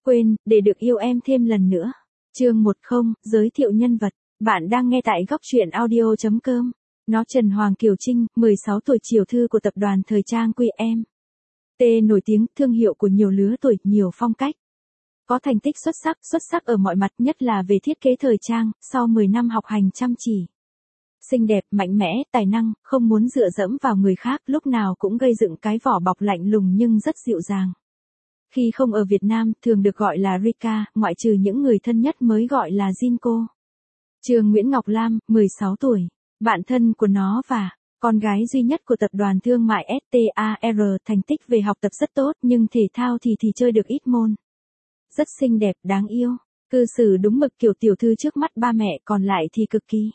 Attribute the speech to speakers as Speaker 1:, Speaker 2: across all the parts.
Speaker 1: Quên, để được yêu em thêm lần nữa. Chương 10, giới thiệu nhân vật. Bạn đang nghe tại góc truyện audio.com. Nó Trần Hoàng Kiều Trinh, 16 tuổi, chiều thư của tập đoàn thời trang QM. T nổi tiếng, thương hiệu của nhiều lứa tuổi, nhiều phong cách. Có thành tích xuất sắc ở mọi mặt, nhất là về thiết kế thời trang, sau 10 năm học hành chăm chỉ. Xinh đẹp, mạnh mẽ, tài năng, không muốn dựa dẫm vào người khác, lúc nào cũng gây dựng cái vỏ bọc lạnh lùng nhưng rất dịu dàng. Khi không ở Việt Nam, thường được gọi là Rika, ngoại trừ những người thân nhất mới gọi là Jin cô. Trương Nguyễn Ngọc Lam, 16 tuổi, bạn thân của nó và con gái duy nhất của tập đoàn thương mại STAR, thành tích về học tập rất tốt nhưng thể thao thì chơi được ít môn. Rất xinh đẹp, đáng yêu, cư xử đúng mực kiểu tiểu thư trước mắt ba mẹ, còn lại thì cực kỳ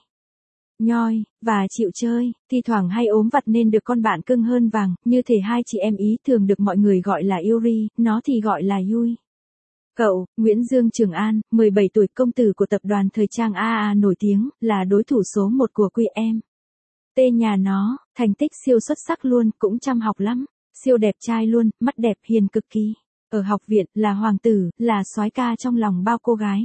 Speaker 1: nhoi, và chịu chơi, thi thoảng hay ốm vặt nên được con bạn cưng hơn vàng, như thể hai chị em ý, thường được mọi người gọi là Yuri, nó thì gọi là Yui. Cậu, Nguyễn Dương Trường An, 17 tuổi, công tử của tập đoàn thời trang AA nổi tiếng, là đối thủ số 1 của QM. Tên nhà nó, thành tích siêu xuất sắc luôn, cũng chăm học lắm, siêu đẹp trai luôn, mắt đẹp, hiền cực kỳ. Ở học viện, là hoàng tử, là soái ca trong lòng bao cô gái.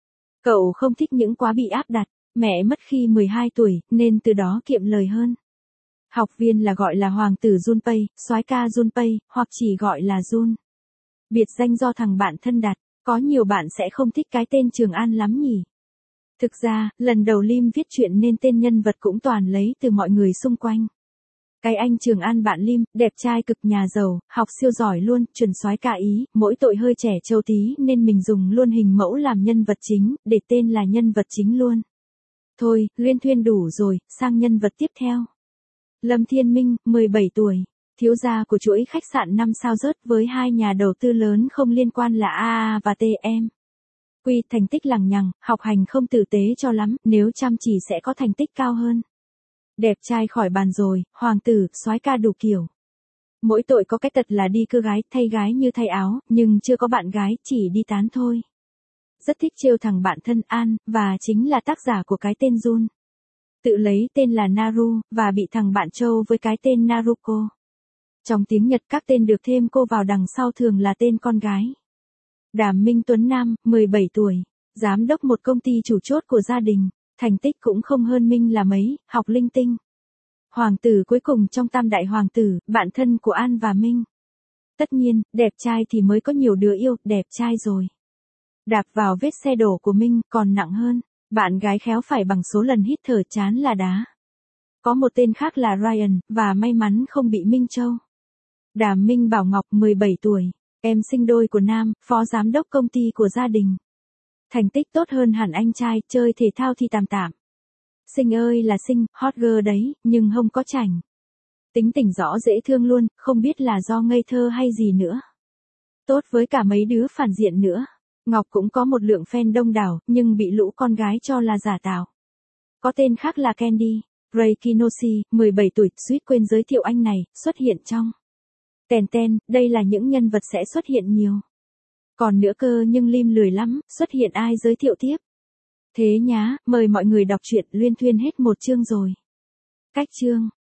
Speaker 1: Cậu không thích những quá bị áp đặt. Mẹ mất khi 12 tuổi, nên từ đó kiệm lời hơn. Học viên là gọi là hoàng tử Junpei, soái ca Junpei, hoặc chỉ gọi là Jun. Biệt danh do thằng bạn thân đặt, có nhiều bạn sẽ không thích cái tên Trường An lắm nhỉ. Thực ra, lần đầu Lim viết chuyện nên tên nhân vật cũng toàn lấy từ mọi người xung quanh. Cái anh Trường An bạn Lim, đẹp trai cực, nhà giàu, học siêu giỏi luôn, chuẩn soái ca ý, mỗi tội hơi trẻ trâu tí nên mình dùng luôn hình mẫu làm nhân vật chính, để tên là nhân vật chính luôn. Thôi, luyên thuyên đủ rồi, sang nhân vật tiếp theo. Lâm Thiên Minh, 17 tuổi, thiếu gia của chuỗi khách sạn 5 sao rớt với hai nhà đầu tư lớn không liên quan là AA và TM. Quy, thành tích lằng nhằng, học hành không tử tế cho lắm, nếu chăm chỉ sẽ có thành tích cao hơn. Đẹp trai khỏi bàn rồi, hoàng tử, soái ca đủ kiểu. Mỗi tội có cái tật là đi cưa gái, thay gái như thay áo, nhưng chưa có bạn gái, chỉ đi tán thôi. Rất thích trêu thằng bạn thân An, và chính là tác giả của cái tên Jun. Tự lấy tên là Naru, và bị thằng bạn Châu với cái tên Naruko. Trong tiếng Nhật các tên được thêm cô vào đằng sau thường là tên con gái. Đàm Minh Tuấn Nam, 17 tuổi, giám đốc một công ty chủ chốt của gia đình, thành tích cũng không hơn Minh là mấy, học linh tinh. Hoàng tử cuối cùng trong tam đại hoàng tử, bạn thân của An và Minh. Tất nhiên, đẹp trai thì mới có nhiều đứa yêu, đẹp trai rồi. Đạp vào vết xe đổ của Minh, còn nặng hơn, bạn gái khéo phải bằng số lần hít thở chán là đá. Có một tên khác là Ryan, và may mắn không bị Minh Châu. Đàm Minh Bảo Ngọc, 17 tuổi, em sinh đôi của Nam, phó giám đốc công ty của gia đình. Thành tích tốt hơn hẳn anh trai, chơi thể thao thì tạm tạm. Xinh ơi là xinh, hot girl đấy, nhưng hông có chảnh. Tính tình rõ dễ thương luôn, không biết là do ngây thơ hay gì nữa. Tốt với cả mấy đứa phản diện nữa. Ngọc cũng có một lượng fan đông đảo, nhưng bị lũ con gái cho là giả tạo. Có tên khác là Candy, Ray Kinoshi, 17 tuổi, suýt quên giới thiệu anh này, xuất hiện trong Tèn Ten, đây là những nhân vật sẽ xuất hiện nhiều. Còn nữa cơ, nhưng Lim lười lắm, xuất hiện ai giới thiệu tiếp. Thế nhá, mời mọi người đọc truyện Luyên Thuyên hết một chương rồi. Cách chương.